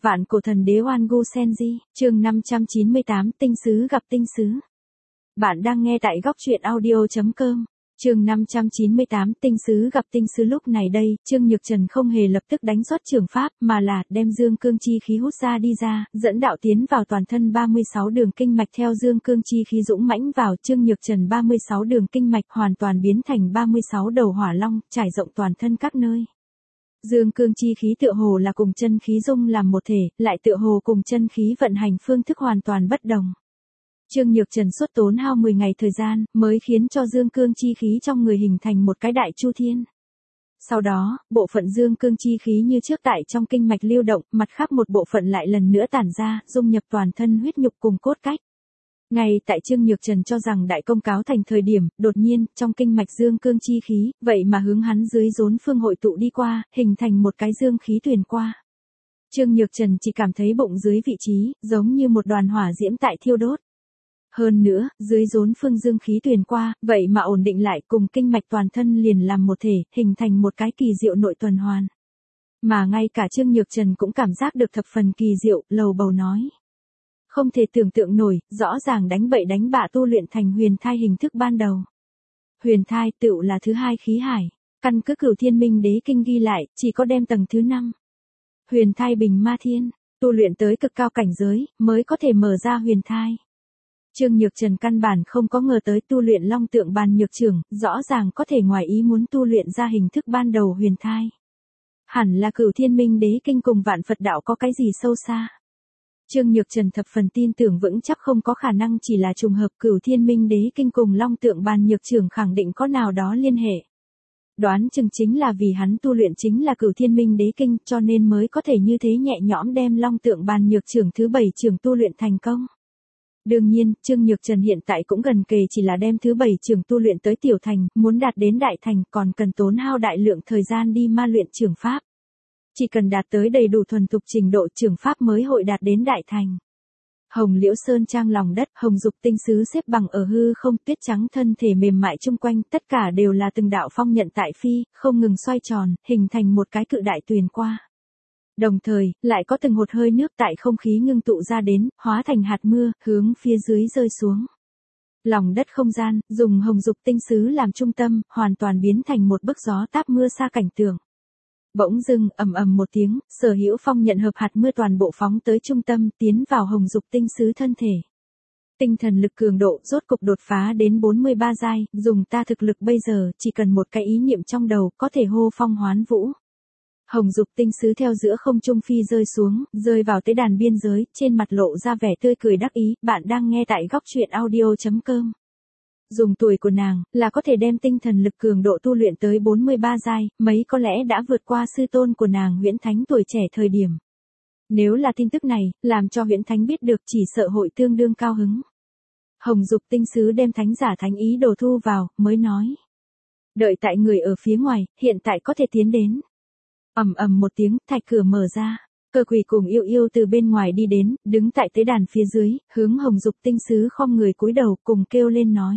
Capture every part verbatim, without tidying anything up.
Vạn cổ thần đế Oan Gu Senji, chương năm trăm chín mươi tám, tinh sứ gặp tinh sứ. Bạn đang nghe tại góc truyện audio chấm com. Chương năm trăm chín mươi tám, tinh sứ gặp tinh sứ. Lúc này đây, Trương Nhược Trần không hề lập tức đánh xuất trường pháp, mà là đem dương cương chi khí hút ra đi ra, dẫn đạo tiến vào toàn thân ba mươi sáu đường kinh mạch. Theo dương cương chi khí dũng mãnh vào, Trương Nhược Trần ba mươi sáu đường kinh mạch hoàn toàn biến thành ba mươi sáu đầu hỏa long, trải rộng toàn thân các nơi. Dương cương chi khí tựa hồ là cùng chân khí dung làm một thể, lại tựa hồ cùng chân khí vận hành phương thức hoàn toàn bất đồng. Trương Nhược Trần suốt tốn hao mười ngày thời gian, mới khiến cho dương cương chi khí trong người hình thành một cái đại chu thiên. Sau đó, bộ phận dương cương chi khí như trước tại trong kinh mạch lưu động, mặt khác một bộ phận lại lần nữa tản ra, dung nhập toàn thân huyết nhục cùng cốt cách. Ngay tại Trương Nhược Trần cho rằng đại công cáo thành thời điểm, đột nhiên, trong kinh mạch dương cương chi khí, vậy mà hướng hắn dưới rốn phương hội tụ đi qua, hình thành một cái dương khí tuyền qua. Trương Nhược Trần chỉ cảm thấy bụng dưới vị trí, giống như một đoàn hỏa diễm tại thiêu đốt. Hơn nữa, dưới rốn phương dương khí tuyền qua, vậy mà ổn định lại cùng kinh mạch toàn thân liền làm một thể, hình thành một cái kỳ diệu nội tuần hoàn. Mà ngay cả Trương Nhược Trần cũng cảm giác được thập phần kỳ diệu, lầu bầu nói. Không thể tưởng tượng nổi, rõ ràng đánh bậy đánh bạ tu luyện thành huyền thai hình thức ban đầu. Huyền thai tựu là thứ hai khí hải, căn cứ Cửu Thiên Minh Đế Kinh ghi lại, chỉ có đem tầng thứ năm. Huyền thai bình ma thiên, tu luyện tới cực cao cảnh giới, mới có thể mở ra huyền thai. Trương Nhược Trần căn bản không có ngờ tới tu luyện long tượng bàn nhược trưởng, rõ ràng có thể ngoài ý muốn tu luyện ra hình thức ban đầu huyền thai. Hẳn là Cửu Thiên Minh Đế Kinh cùng Vạn Phật Đạo có cái gì sâu xa. Trương Nhược Trần thập phần tin tưởng vững chắc không có khả năng chỉ là trùng hợp. Cửu Thiên Minh Đế Kinh cùng long tượng bàn nhược trưởng khẳng định có nào đó liên hệ. Đoán chừng chính là vì hắn tu luyện chính là Cửu Thiên Minh Đế Kinh, cho nên mới có thể như thế nhẹ nhõm đem long tượng bàn nhược trưởng thứ bảy trưởng tu luyện thành công. Đương nhiên, Trương Nhược Trần hiện tại cũng gần kề chỉ là đem thứ bảy trưởng tu luyện tới tiểu thành, muốn đạt đến đại thành còn cần tốn hao đại lượng thời gian đi ma luyện trưởng pháp. Chỉ cần đạt tới đầy đủ thuần thục trình độ trưởng pháp mới hội đạt đến đại thành. Hồng Liễu Sơn trang lòng đất, hồng dục tinh sứ xếp bằng ở hư không, tuyết trắng thân thể mềm mại chung quanh, tất cả đều là từng đạo phong nhận tại phi, không ngừng xoay tròn, hình thành một cái cự đại tuyền qua. Đồng thời, lại có từng hột hơi nước tại không khí ngưng tụ ra đến, hóa thành hạt mưa, hướng phía dưới rơi xuống. Lòng đất không gian, dùng hồng dục tinh sứ làm trung tâm, hoàn toàn biến thành một bức gió táp mưa xa cảnh tượng. Bỗng dưng, ầm ầm một tiếng, Sở Hữu Phong nhận hợp hạt mưa toàn bộ phóng tới trung tâm, tiến vào hồng dục tinh sứ thân thể. Tinh thần lực cường độ rốt cục đột phá đến bốn mươi ba giai, dùng ta thực lực bây giờ, chỉ cần một cái ý niệm trong đầu, có thể hô phong hoán vũ. Hồng dục tinh sứ theo giữa không trung phi rơi xuống, rơi vào tế đàn biên giới, trên mặt lộ ra vẻ tươi cười đắc ý. Bạn đang nghe tại góc truyện audio chấm com. Dùng tuổi của nàng, là có thể đem tinh thần lực cường độ tu luyện tới bốn mươi ba giai, mấy có lẽ đã vượt qua sư tôn của nàng Huyễn Thánh tuổi trẻ thời điểm. Nếu là tin tức này, làm cho Huyễn Thánh biết được chỉ sợ hội tương đương cao hứng. Hồng dục tinh sứ đem thánh giả thánh ý đồ thu vào, mới nói. Đợi tại người ở phía ngoài, hiện tại có thể tiến đến. Ầm ầm một tiếng, thạch cửa mở ra. Cơ Quỷ cùng Yêu Yêu từ bên ngoài đi đến, đứng tại tế đàn phía dưới, hướng hồng dục tinh sứ khom người cúi đầu, cùng kêu lên nói.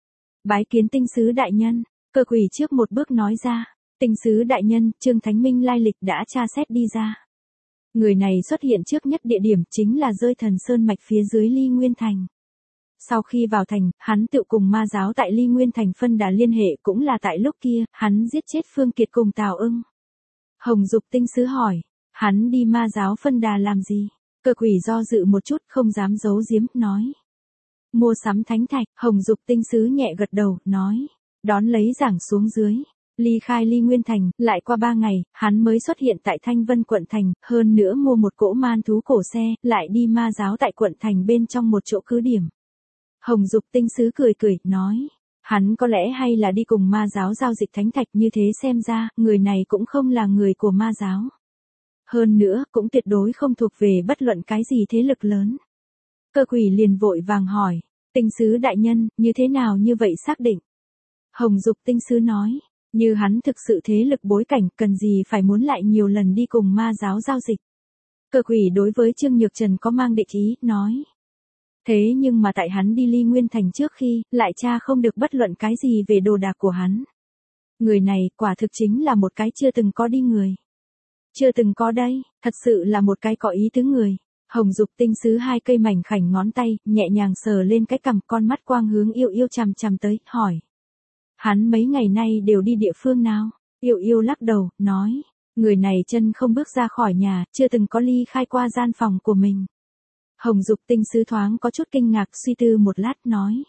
Bái kiến tinh sứ đại nhân. Cơ Quỷ trước một bước nói ra. Tinh sứ đại nhân, Trương Thánh Minh lai lịch đã tra xét đi ra. Người này xuất hiện trước nhất địa điểm chính là rơi thần sơn mạch phía dưới Ly Nguyên Thành. Sau khi vào thành, hắn tự cùng ma giáo tại Ly Nguyên Thành phân đà liên hệ, cũng là tại lúc kia, hắn giết chết Phương Kiệt cùng Tào Ưng. Hồng dục tinh sứ hỏi, hắn đi ma giáo phân đà làm gì? Cơ Quỷ do dự một chút, không dám giấu giếm, nói. Mua sắm thánh thạch. Hồng dục tinh sứ nhẹ gật đầu, nói. Đón lấy giảng xuống dưới. Ly khai Ly Nguyên Thành, lại qua ba ngày, hắn mới xuất hiện tại Thanh Vân quận thành, hơn nữa mua một cỗ man thú cổ xe, lại đi ma giáo tại quận thành bên trong một chỗ cứ điểm. Hồng dục tinh sứ cười cười, nói. Hắn có lẽ hay là đi cùng ma giáo giao dịch thánh thạch, như thế xem ra, người này cũng không là người của ma giáo. Hơn nữa, cũng tuyệt đối không thuộc về bất luận cái gì thế lực lớn. Cơ Quỷ liền vội vàng hỏi, tinh sứ đại nhân, như thế nào như vậy xác định? Hồng dục tinh sứ nói, như hắn thực sự thế lực bối cảnh, cần gì phải muốn lại nhiều lần đi cùng ma giáo giao dịch. Cơ Quỷ đối với Trương Nhược Trần có mang địch ý, nói. Thế nhưng mà tại hắn đi Ly Nguyên Thành trước khi, lại tra không được bất luận cái gì về đồ đạc của hắn. Người này, quả thực chính là một cái chưa từng có đi người. Chưa từng có đây, thật sự là một cái có ý tứ người. Hồng Dục Tinh Sứ hai cây mảnh khảnh ngón tay, nhẹ nhàng sờ lên cái cằm, con mắt quang hướng Yêu Yêu chằm chằm tới, hỏi. Hắn mấy ngày nay đều đi địa phương nào? Yêu Yêu lắc đầu, nói. Người này chân không bước ra khỏi nhà, chưa từng có ly khai qua gian phòng của mình. Hồng Dục Tinh Sứ thoáng có chút kinh ngạc, suy tư một lát, nói.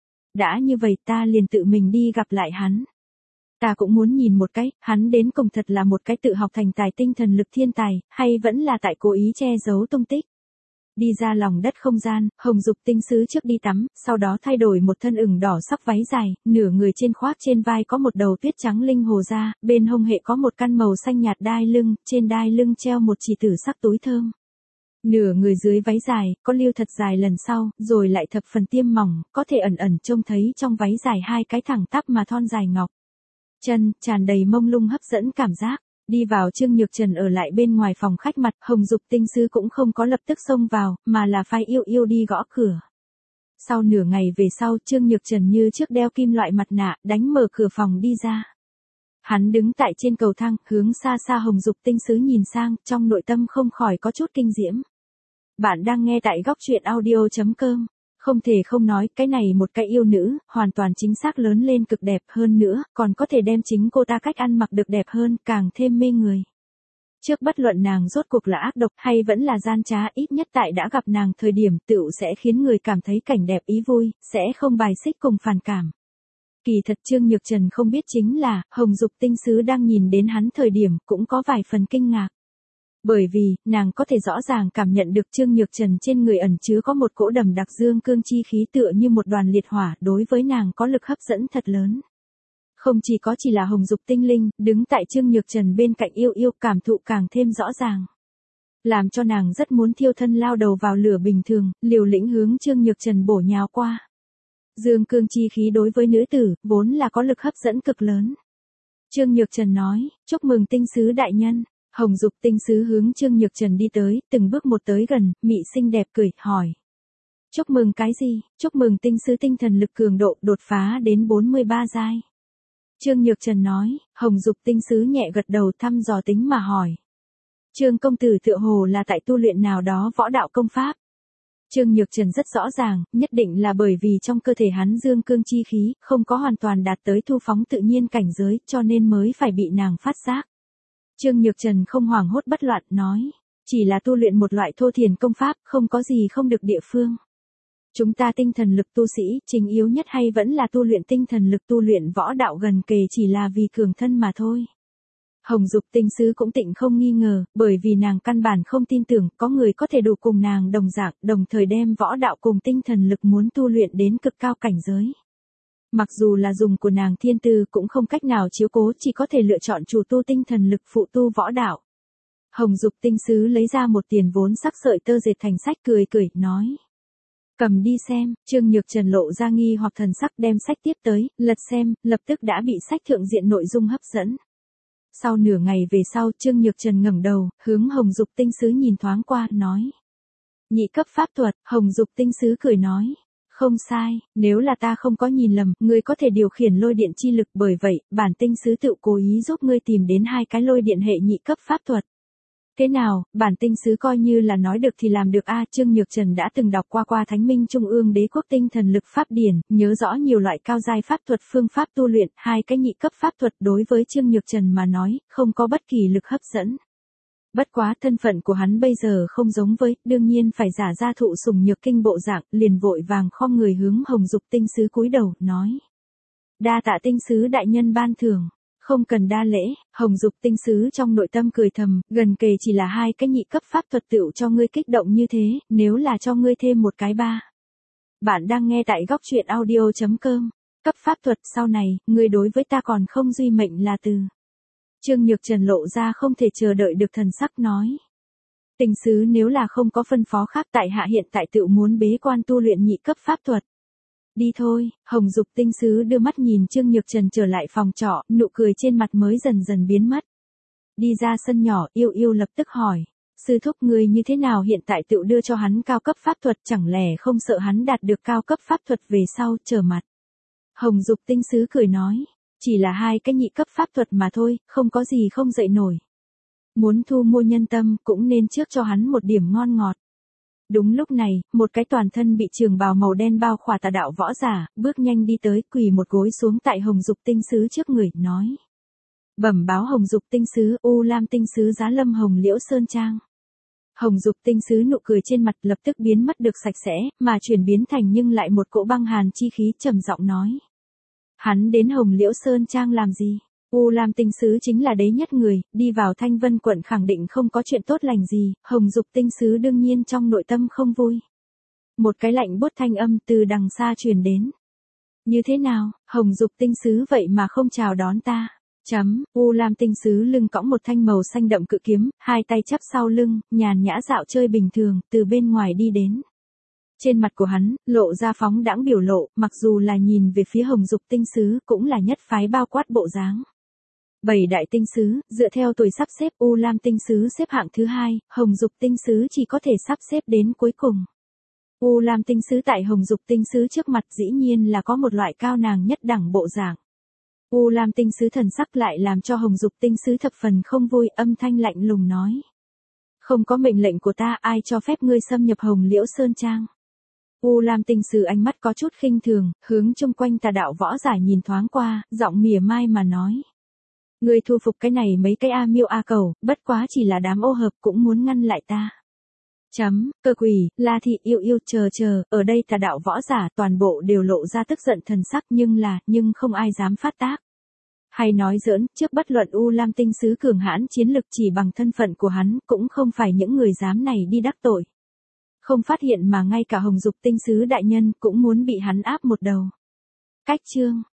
Đã như vậy ta liền tự mình đi gặp lại hắn. Ta cũng muốn nhìn một cái, hắn đến cùng thật là một cái tự học thành tài tinh thần lực thiên tài, hay vẫn là tại cố ý che giấu tung tích. Đi ra lòng đất không gian, Hồng Dục Tinh Sứ trước đi tắm, sau đó thay đổi một thân ửng đỏ sắc váy dài, nửa người trên khoác trên vai có một đầu tuyết trắng linh hồ da, bên hông hệ có một căn màu xanh nhạt đai lưng, trên đai lưng treo một chỉ tử sắc túi thơm. Nửa người dưới váy dài, có liêu thật dài lần sau, rồi lại thập phần tiêm mỏng, có thể ẩn ẩn trông thấy trong váy dài hai cái thẳng tắp mà thon dài ngọc. Chân, tràn đầy mông lung hấp dẫn cảm giác. Đi vào Trương Nhược Trần ở lại bên ngoài phòng khách mặt, Hồng Dục Tinh Sứ cũng không có lập tức xông vào, mà là phái Yêu Yêu đi gõ cửa. Sau nửa ngày về sau, Trương Nhược Trần như trước đeo kim loại mặt nạ, đánh mở cửa phòng đi ra. Hắn đứng tại trên cầu thang, hướng xa xa Hồng Dục Tinh Sứ nhìn sang, trong nội tâm không khỏi có chút kinh diễm. Bạn đang nghe tại góc truyện audio chấm com. Không thể không nói, cái này một cái yêu nữ, hoàn toàn chính xác lớn lên cực đẹp hơn nữa, còn có thể đem chính cô ta cách ăn mặc được đẹp hơn, càng thêm mê người. Trước bất luận nàng rốt cuộc là ác độc hay vẫn là gian trá, ít nhất tại đã gặp nàng thời điểm tựu sẽ khiến người cảm thấy cảnh đẹp ý vui, sẽ không bài xích cùng phản cảm. Kỳ thật Trương Nhược Trần không biết chính là, Hồng Dục Tinh Sứ đang nhìn đến hắn thời điểm cũng có vài phần kinh ngạc. Bởi vì, nàng có thể rõ ràng cảm nhận được Trương Nhược Trần trên người ẩn chứa có một cỗ đầm đặc dương cương chi khí tựa như một đoàn liệt hỏa, đối với nàng có lực hấp dẫn thật lớn. Không chỉ có chỉ là Hồng Dục Tinh Linh, đứng tại Trương Nhược Trần bên cạnh Yêu Yêu cảm thụ càng thêm rõ ràng. Làm cho nàng rất muốn thiêu thân lao đầu vào lửa bình thường, liều lĩnh hướng Trương Nhược Trần bổ nhào qua. Dương cương chi khí đối với nữ tử, vốn là có lực hấp dẫn cực lớn. Trương Nhược Trần nói, chúc mừng Tinh Sứ đại nhân. Hồng Dục Tinh Sứ hướng Trương Nhược Trần đi tới, từng bước một tới gần, mị xinh đẹp cười, hỏi. Chúc mừng cái gì? Chúc mừng Tinh Sứ tinh thần lực cường độ đột phá đến bốn mươi ba giai. Trương Nhược Trần nói, Hồng Dục Tinh Sứ nhẹ gật đầu thăm dò tính mà hỏi. Trương công tử tựa hồ là tại tu luyện nào đó võ đạo công pháp. Trương Nhược Trần rất rõ ràng, nhất định là bởi vì trong cơ thể hắn dương cương chi khí, không có hoàn toàn đạt tới thu phóng tự nhiên cảnh giới, cho nên mới phải bị nàng phát giác. Trương Nhược Trần không hoảng hốt bất loạn, nói, chỉ là tu luyện một loại thô thiền công pháp, không có gì không được địa phương. Chúng ta tinh thần lực tu sĩ, chính yếu nhất hay vẫn là tu luyện tinh thần lực tu luyện võ đạo gần kề chỉ là vì cường thân mà thôi. Hồng Dục Tinh Sứ cũng tịnh không nghi ngờ, bởi vì nàng căn bản không tin tưởng có người có thể đủ cùng nàng đồng dạng, đồng thời đem võ đạo cùng tinh thần lực muốn tu luyện đến cực cao cảnh giới. Mặc dù là dùng của nàng thiên tư cũng không cách nào chiếu cố, chỉ có thể lựa chọn chủ tu tinh thần lực phụ tu võ đạo. Hồng Dục Tinh Sứ lấy ra một tiền vốn sắc sợi tơ dệt thành sách, cười cười, nói. Cầm đi xem. Trương Nhược Trần lộ ra nghi hoặc thần sắc, đem sách tiếp tới, lật xem, lập tức đã bị sách thượng diện nội dung hấp dẫn. Sau nửa ngày về sau, Trương Nhược Trần ngẩng đầu, hướng Hồng Dục Tinh Sứ nhìn thoáng qua, nói. Nhị cấp pháp thuật. Hồng Dục Tinh Sứ cười nói. Không sai, nếu là ta không có nhìn lầm, ngươi có thể điều khiển lôi điện chi lực, bởi vậy, bản tinh sứ tự cố ý giúp ngươi tìm đến hai cái lôi điện hệ nhị cấp pháp thuật. Thế nào, bản tinh sứ coi như là nói được thì làm được a. Trương Nhược Trần đã từng đọc qua qua Thánh Minh Trung ương Đế quốc tinh thần lực pháp điển, nhớ rõ nhiều loại cao giai pháp thuật phương pháp tu luyện, hai cái nhị cấp pháp thuật đối với Trương Nhược Trần mà nói, không có bất kỳ lực hấp dẫn. Bất quá thân phận của hắn bây giờ không giống với, đương nhiên phải giả ra thụ sùng nhược kinh bộ dạng, liền vội vàng khom người hướng Hồng Dục Tinh Sứ cúi đầu, nói. Đa tạ Tinh Sứ đại nhân ban thưởng. Không cần đa lễ. Hồng Dục Tinh Sứ trong nội tâm cười thầm, gần kề chỉ là hai cái nhị cấp pháp thuật tựu cho ngươi kích động như thế, nếu là cho ngươi thêm một cái ba. Bạn đang nghe tại góc truyện audio chấm com. Cấp pháp thuật sau này, ngươi đối với ta còn không duy mệnh là từ. Trương Nhược Trần lộ ra không thể chờ đợi được thần sắc, nói. Tinh sứ nếu là không có phân phó khác, tại hạ hiện tại tự muốn bế quan tu luyện nhị cấp pháp thuật. Đi thôi. Hồng Dục Tinh Sứ đưa mắt nhìn Trương Nhược Trần trở lại phòng trọ, nụ cười trên mặt mới dần dần biến mất. Đi ra sân nhỏ, Yêu Yêu lập tức hỏi. Sư thúc ngươi như thế nào hiện tại tự đưa cho hắn cao cấp pháp thuật, chẳng lẽ không sợ hắn đạt được cao cấp pháp thuật về sau, trở mặt. Hồng Dục Tinh Sứ cười nói. Chỉ là hai cái nhị cấp pháp thuật mà thôi, không có gì không dậy nổi. Muốn thu mua nhân tâm cũng nên trước cho hắn một điểm ngon ngọt. Đúng lúc này, một cái toàn thân bị trường bào màu đen bao khỏa tà đạo võ giả, bước nhanh đi tới, quỳ một gối xuống tại Hồng Dục Tinh Sứ trước người, nói. Bẩm báo Hồng Dục Tinh Sứ, U Lam Tinh Sứ giá lâm Hồng Liễu Sơn Trang. Hồng Dục Tinh Sứ nụ cười trên mặt lập tức biến mất được sạch sẽ, mà chuyển biến thành nhưng lại một cỗ băng hàn chi khí, trầm giọng nói. Hắn đến Hồng Liễu Sơn Trang làm gì? U Lam Tinh Sứ chính là đế nhất người, đi vào Thanh Vân quận khẳng định không có chuyện tốt lành gì, Hồng Dục Tinh Sứ đương nhiên trong nội tâm không vui. Một cái lạnh buốt thanh âm từ đằng xa truyền đến. Như thế nào, Hồng Dục Tinh Sứ vậy mà không chào đón ta? Chấm, U Lam Tinh Sứ lưng cõng một thanh màu xanh đậm cự kiếm, hai tay chắp sau lưng, nhàn nhã dạo chơi bình thường, từ bên ngoài đi đến. Trên mặt của hắn, lộ ra phóng đãng biểu lộ, mặc dù là nhìn về phía Hồng Dục Tinh Sứ cũng là nhất phái bao quát bộ dáng. Bảy đại tinh sứ, dựa theo tuổi sắp xếp U Lam Tinh Sứ xếp hạng thứ hai, Hồng Dục Tinh Sứ chỉ có thể sắp xếp đến cuối cùng. U Lam Tinh Sứ tại Hồng Dục Tinh Sứ trước mặt dĩ nhiên là có một loại cao nàng nhất đẳng bộ dạng. U Lam Tinh Sứ thần sắc lại làm cho Hồng Dục Tinh Sứ thập phần không vui, âm thanh lạnh lùng nói. Không có mệnh lệnh của ta, ai cho phép ngươi xâm nhập Hồng Liễu Sơn Trang? U Lam Tinh Sứ ánh mắt có chút khinh thường, hướng chung quanh tà đạo võ giả nhìn thoáng qua, giọng mỉa mai mà nói. Ngươi thu phục cái này mấy cái A Miêu A Cầu, bất quá chỉ là đám ô hợp cũng muốn ngăn lại ta. Chấm, cơ quỷ, La Thị yêu yêu chờ chờ, ở đây tà đạo võ giả toàn bộ đều lộ ra tức giận thần sắc nhưng là, nhưng không ai dám phát tác. Hay nói giỡn, trước bất luận U Lam Tinh Sứ cường hãn chiến lực chỉ bằng thân phận của hắn cũng không phải những người dám này đi đắc tội. Không phát hiện mà ngay cả Hồng Dục Tinh Sứ đại nhân cũng muốn bị hắn áp một đầu. Cách chương.